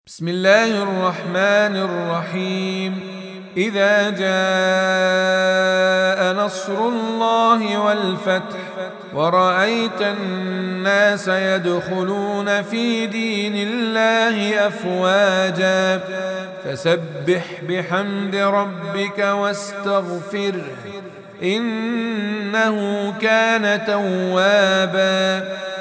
بسم الله الرحمن الرحيم. إذا جاء نصر الله والفتح ورأيت الناس يدخلون في دين الله أفواجا فسبح بحمد ربك واستغفره إنه كان توابا.